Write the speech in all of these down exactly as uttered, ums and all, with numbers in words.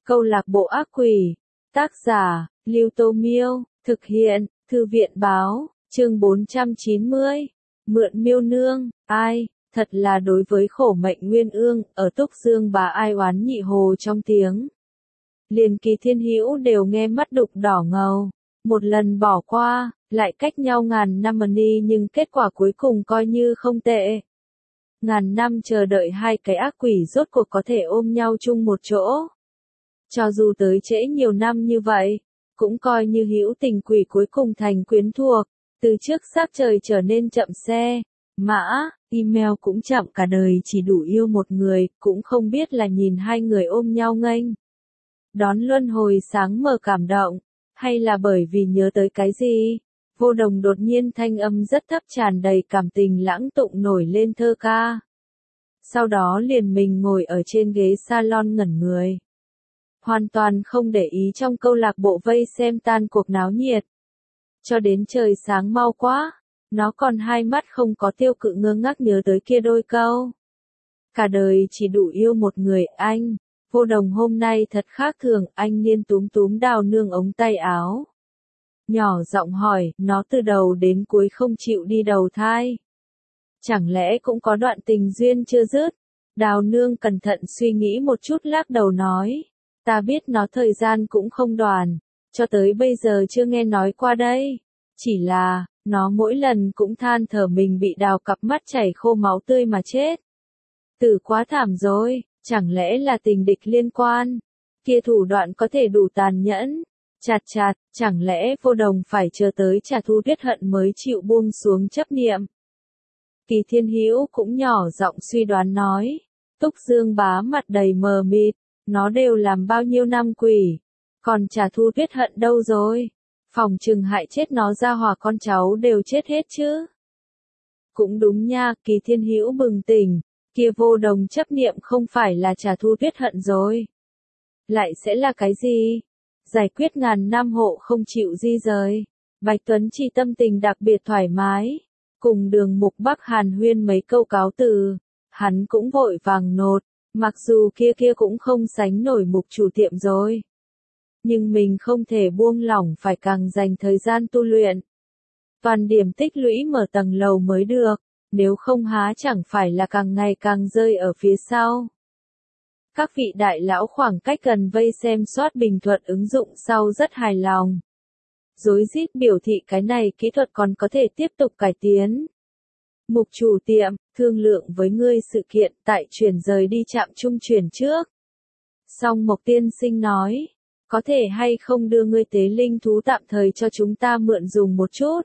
Câu lạc bộ ác quỷ. Tác giả, Lưu Tô Miêu. Thực hiện, Thư viện Báo. Chương bốn trăm chín mươi. Mượn miêu nương. Ai, thật là đối với khổ mệnh Nguyên Ương, ở Túc Dương bà ai oán nhị hồ trong tiếng. Liền Kỳ Thiên Hữu đều nghe mắt đục đỏ ngầu. Một lần bỏ qua, lại cách nhau ngàn năm mà đi, nhưng kết quả cuối cùng coi như không tệ. Ngàn năm chờ đợi hai cái ác quỷ rốt cuộc có thể ôm nhau chung một chỗ. Cho dù tới trễ nhiều năm như vậy, cũng coi như hữu tình quỷ cuối cùng thành quyến thuộc. Từ trước sát trời trở nên chậm xe, mã, email cũng chậm, cả đời chỉ đủ yêu một người, cũng không biết là nhìn hai người ôm nhau nghênh đón luân hồi sáng mờ cảm động, hay là bởi vì nhớ tới cái gì. Vô Đồng đột nhiên thanh âm rất thấp tràn đầy cảm tình lãng tụng nổi lên thơ ca. Sau đó liền mình ngồi ở trên ghế salon ngẩn người. Hoàn toàn không để ý trong câu lạc bộ vây xem tan cuộc náo nhiệt. Cho đến trời sáng mau quá, nó còn hai mắt không có tiêu cự ngơ ngác nhớ tới kia đôi câu. Cả đời chỉ đủ yêu một người, anh. Vô Đồng hôm nay thật khác thường, anh Niên túm túm Đào Nương ống tay áo. Nhỏ giọng hỏi, nó từ đầu đến cuối không chịu đi đầu thai. Chẳng lẽ cũng có đoạn tình duyên chưa dứt? Đào Nương cẩn thận suy nghĩ một chút lắc đầu nói. Ta biết nó thời gian cũng không đoàn, cho tới bây giờ chưa nghe nói qua đây. Chỉ là, nó mỗi lần cũng than thở mình bị đào cặp mắt chảy khô máu tươi mà chết. Tử quá thảm rồi, chẳng lẽ là tình địch liên quan? Kia thủ đoạn có thể đủ tàn nhẫn. Chạt chạt, chẳng lẽ Vô Đồng phải chờ tới trả thù tiết hận mới chịu buông xuống chấp niệm? Kỳ Thiên Hữu cũng nhỏ giọng suy đoán nói. Túc Dương bá mặt đầy mờ mịt, nó đều làm bao nhiêu năm quỷ, còn trả thù tiết hận đâu rồi? Phòng trừng hại chết nó ra hòa con cháu đều chết hết chứ. Cũng đúng nha, Kỳ Thiên Hữu bừng tỉnh, kia Vô Đồng chấp niệm không phải là trả thù tiết hận rồi. Lại sẽ là cái gì? Giải quyết ngàn năm hộ không chịu di rời. Bạch Tuấn Chi tâm tình đặc biệt thoải mái. Cùng Đường Mục Bắc hàn huyên mấy câu cáo từ. Hắn cũng vội vàng nột. Mặc dù kia kia cũng không sánh nổi Mục chủ tiệm rồi. Nhưng mình không thể buông lỏng, phải càng dành thời gian tu luyện. Toàn điểm tích lũy mở tầng lầu mới được. Nếu không há chẳng phải là càng ngày càng rơi ở phía sau. Các vị đại lão khoảng cách gần vây xem soát bình thuận ứng dụng sau rất hài lòng. Rối rít biểu thị cái này kỹ thuật còn có thể tiếp tục cải tiến. Mục chủ tiệm, thương lượng với ngươi sự kiện tại chuyển rời đi trạm trung chuyển trước. Song Mộc Tiên Sinh nói, có thể hay không đưa ngươi tế linh thú tạm thời cho chúng ta mượn dùng một chút.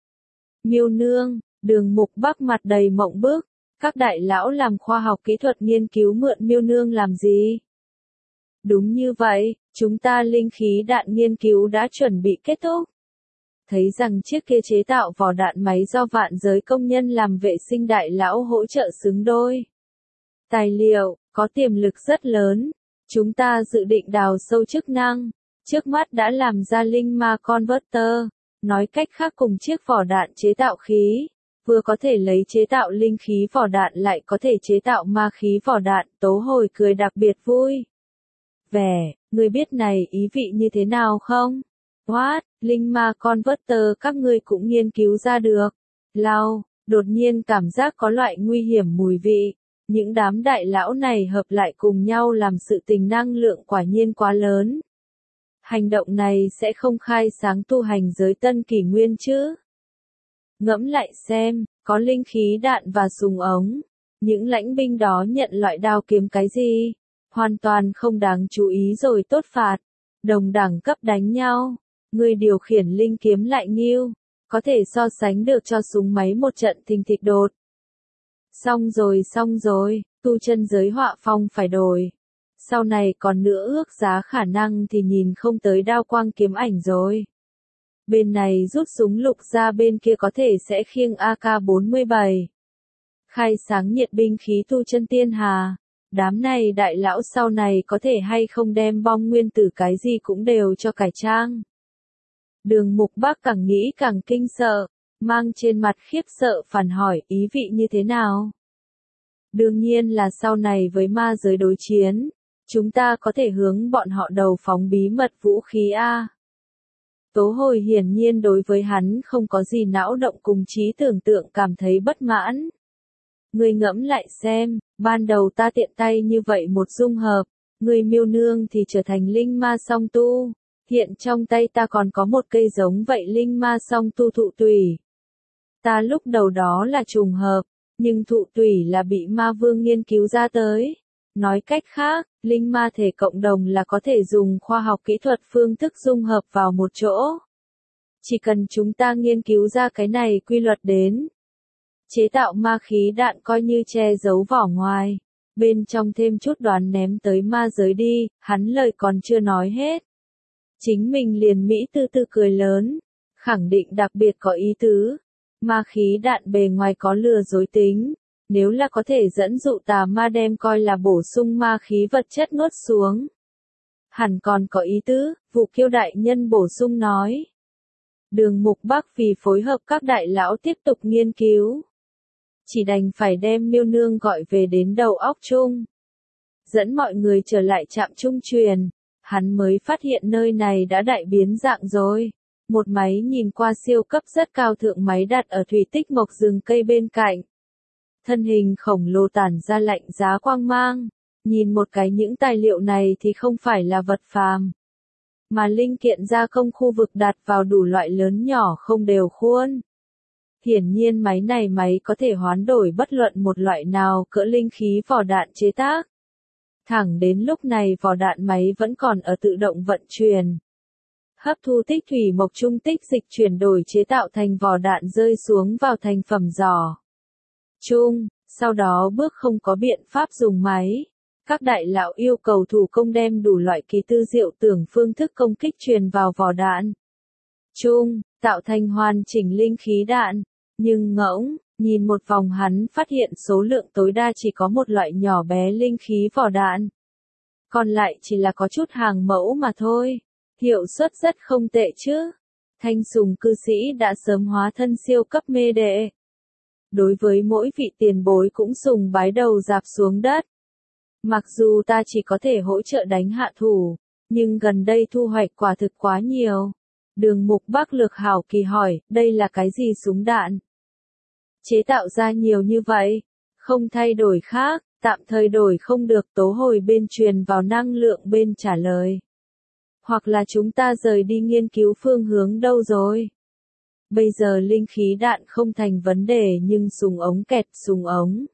Miêu nương, Đường Mục Bắc mặt đầy mộng bức. Các đại lão làm khoa học kỹ thuật nghiên cứu mượn miêu nương làm gì? Đúng như vậy, chúng ta linh khí đạn nghiên cứu đã chuẩn bị kết thúc. Thấy rằng chiếc kia chế tạo vỏ đạn máy do vạn giới công nhân làm vệ sinh đại lão hỗ trợ xứng đôi. Tài liệu, có tiềm lực rất lớn. Chúng ta dự định đào sâu chức năng. Trước mắt đã làm ra linh ma converter. Nói cách khác cùng chiếc vỏ đạn chế tạo khí. Vừa có thể lấy chế tạo linh khí vỏ đạn lại có thể chế tạo ma khí vỏ đạn, Tố Hồi cười đặc biệt vui. Vẻ, ngươi biết này ý vị như thế nào không? What, linh ma converter các ngươi cũng nghiên cứu ra được. Lao, đột nhiên cảm giác có loại nguy hiểm mùi vị. Những đám đại lão này hợp lại cùng nhau làm sự tình năng lượng quả nhiên quá lớn. Hành động này sẽ không khai sáng tu hành giới tân kỷ nguyên chứ? Ngẫm lại xem, có linh khí đạn và súng ống. Những lãnh binh đó nhận loại đao kiếm cái gì? Hoàn toàn không đáng chú ý rồi tốt phạt. Đồng đẳng cấp đánh nhau. Người điều khiển linh kiếm lại nghiêu. Có thể so sánh được cho súng máy một trận thình thịch đột. Xong rồi xong rồi, tu chân giới họa phong phải đổi. Sau này còn nữa ước giá khả năng thì nhìn không tới đao quang kiếm ảnh rồi. Bên này rút súng lục ra, bên kia có thể sẽ khiêng A K bốn mươi bảy. Khai sáng nhiệt binh khí tu chân tiên hà. Đám này đại lão sau này có thể hay không đem bom nguyên tử cái gì cũng đều cho cải trang. Đường Mục Bắc càng nghĩ càng kinh sợ, mang trên mặt khiếp sợ phản hỏi ý vị như thế nào. Đương nhiên là sau này với ma giới đối chiến, Chúng ta có thể hướng bọn họ đầu phóng bí mật vũ khí a. Tố Hồi hiển nhiên đối với hắn không có gì não động cùng trí tưởng tượng cảm thấy bất mãn. Ngươi ngẫm lại xem, ban đầu ta tiện tay như vậy một dung hợp, ngươi miêu nương thì trở thành linh ma song tu. Hiện trong tay ta còn có một cây giống vậy linh ma song tu thụ tùy. Ta lúc đầu đó là trùng hợp, nhưng thụ tùy là bị ma vương nghiên cứu ra tới. Nói cách khác, linh ma thể cộng đồng là có thể dùng khoa học kỹ thuật phương thức dung hợp vào một chỗ. Chỉ cần chúng ta nghiên cứu ra cái này quy luật đến. Chế tạo ma khí đạn coi như che giấu vỏ ngoài. Bên trong thêm chút đoán ném tới ma giới đi, hắn lời còn chưa nói hết. Chính mình liền Mỹ tư tư cười lớn. Khẳng định đặc biệt có ý tứ. Ma khí đạn bề ngoài có lừa dối tính. Nếu là có thể dẫn dụ tà ma đem coi là bổ sung ma khí vật chất nuốt xuống. Hẳn còn có ý tứ, Vụ Kiêu đại nhân bổ sung nói. Đường Mục Bắc vì phối hợp các đại lão tiếp tục nghiên cứu. Chỉ đành phải đem miêu nương gọi về đến đầu óc chung. Dẫn mọi người trở lại trạm trung truyền, hắn mới phát hiện nơi này đã đại biến dạng rồi. Một máy nhìn qua siêu cấp rất cao thượng máy đặt ở thủy tích mộc rừng cây bên cạnh. Thân hình khổng lồ tản ra lạnh giá quang mang, nhìn một cái những tài liệu này thì không phải là vật phàm, mà linh kiện gia công khu vực đặt vào đủ loại lớn nhỏ không đều khuôn. Hiển nhiên máy này máy có thể hoán đổi bất luận một loại nào cỡ linh khí vỏ đạn chế tác. Thẳng đến lúc này vỏ đạn máy vẫn còn ở tự động vận chuyển. Hấp thu tích thủy mộc trung tích dịch chuyển đổi chế tạo thành vỏ đạn rơi xuống vào thành phẩm giỏ chung, sau đó bước không có biện pháp dùng máy. Các đại lão yêu cầu thủ công đem đủ loại kỳ tư diệu tưởng phương thức công kích truyền vào vỏ đạn chung, tạo thành hoàn chỉnh linh khí đạn. Nhưng ngỗng, nhìn một vòng hắn phát hiện số lượng tối đa chỉ có một loại nhỏ bé linh khí vỏ đạn. Còn lại chỉ là có chút hàng mẫu mà thôi. Hiệu suất rất không tệ chứ. Thanh Sùng cư sĩ đã sớm hóa thân siêu cấp mê đệ. Đối với mỗi vị tiền bối cũng sùng bái đầu dạp xuống đất. Mặc dù ta chỉ có thể hỗ trợ đánh hạ thủ, nhưng gần đây thu hoạch quả thực quá nhiều. Đường Mục Bắc Lược hảo kỳ hỏi, đây là cái gì súng đạn? Chế tạo ra nhiều như vậy, không thay đổi khác, tạm thời đổi không được. Tố Hồi bên truyền vào năng lượng bên trả lời. Hoặc là chúng ta rời đi nghiên cứu phương hướng đâu rồi? Bây giờ linh khí đạn không thành vấn đề nhưng súng ống kẹt súng ống.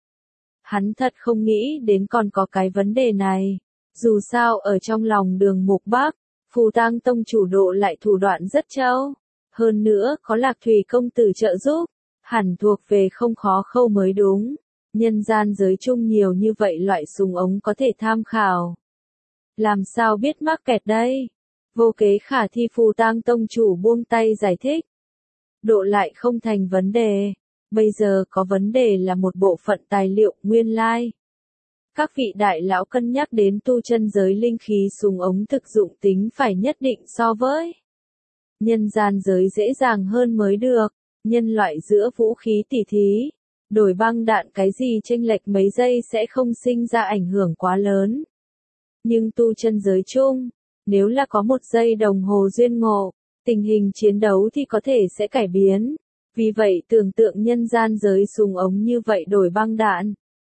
Hắn thật không nghĩ đến còn có cái vấn đề này. Dù sao ở trong lòng Đường Mục Bắc, Phù Tang tông chủ độ lại thủ đoạn rất trâu. Hơn nữa có Lạc Thủy công tử trợ giúp, hẳn thuộc về không khó khâu mới đúng. Nhân gian giới chung nhiều như vậy loại súng ống có thể tham khảo. Làm sao biết mắc kẹt đây? Vô kế khả thi. Phù Tang tông chủ buông tay giải thích. Độ lại không thành vấn đề. Bây giờ có vấn đề là một bộ phận tài liệu nguyên lai. Các vị đại lão cân nhắc đến tu chân giới linh khí súng ống thực dụng tính phải nhất định so với nhân gian giới dễ dàng hơn mới được. Nhân loại giữa vũ khí tỉ thí, đổi băng đạn cái gì chênh lệch mấy giây sẽ không sinh ra ảnh hưởng quá lớn. Nhưng tu chân giới chung, nếu là có một giây đồng hồ duyên ngộ, tình hình chiến đấu thì có thể sẽ cải biến. Vì vậy tưởng tượng nhân gian giới súng ống như vậy đổi băng đạn.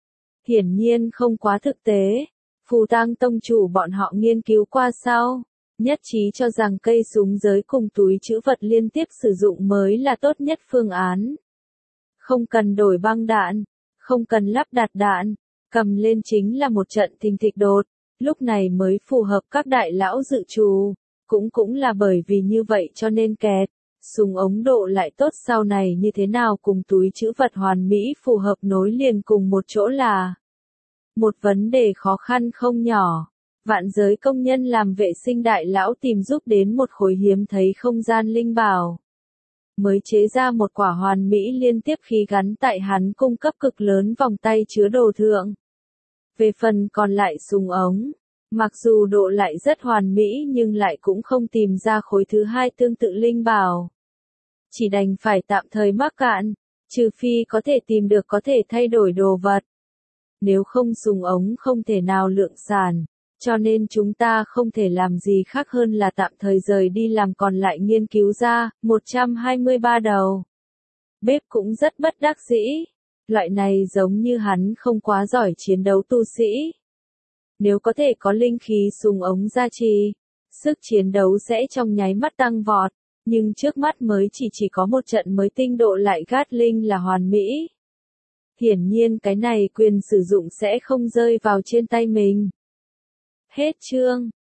Hiển nhiên không quá thực tế. Phù Tang tông chủ bọn họ nghiên cứu qua sau, nhất trí cho rằng cây súng giới cùng túi trữ vật liên tiếp sử dụng mới là tốt nhất phương án. Không cần đổi băng đạn, không cần lắp đặt đạn, cầm lên chính là một trận thình thịch đột, lúc này mới phù hợp các đại lão dự trù. Cũng cũng là bởi vì như vậy cho nên kẹt, súng ống độ lại tốt sau này như thế nào cùng túi trữ vật hoàn mỹ phù hợp nối liền cùng một chỗ là một vấn đề khó khăn không nhỏ. Vạn giới công nhân làm vệ sinh đại lão tìm giúp đến một khối hiếm thấy không gian linh bảo. Mới chế ra một quả hoàn mỹ liên tiếp khí gắn tại hắn cung cấp cực lớn vòng tay chứa đồ thượng. Về phần còn lại súng ống, mặc dù độ lại rất hoàn mỹ nhưng lại cũng không tìm ra khối thứ hai tương tự linh bảo. Chỉ đành phải tạm thời mắc cạn, trừ phi có thể tìm được có thể thay đổi đồ vật. Nếu không súng ống không thể nào lượng sản. cho nên chúng ta không thể làm gì khác hơn là tạm thời rời đi làm còn lại nghiên cứu ra, một trăm hai mươi ba đầu. Bếp cũng rất bất đắc dĩ. Loại này giống như hắn không quá giỏi chiến đấu tu sĩ. Nếu có thể có linh khí súng ống gia trì, sức chiến đấu sẽ trong nháy mắt tăng vọt, nhưng trước mắt mới chỉ chỉ có một trận mới tinh độ lại Gatling là hoàn mỹ. Hiển nhiên cái này quyền sử dụng sẽ không rơi vào trên tay mình. Hết chương.